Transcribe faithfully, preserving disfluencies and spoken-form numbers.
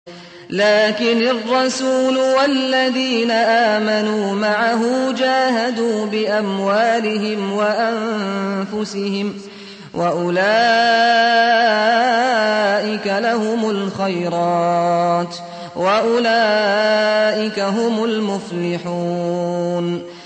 لكن الرسول والذين آمنوا معه جاهدوا بأموالهم وأنفسهم وأولئك لهم الخيرات وأولئك هم المفلحون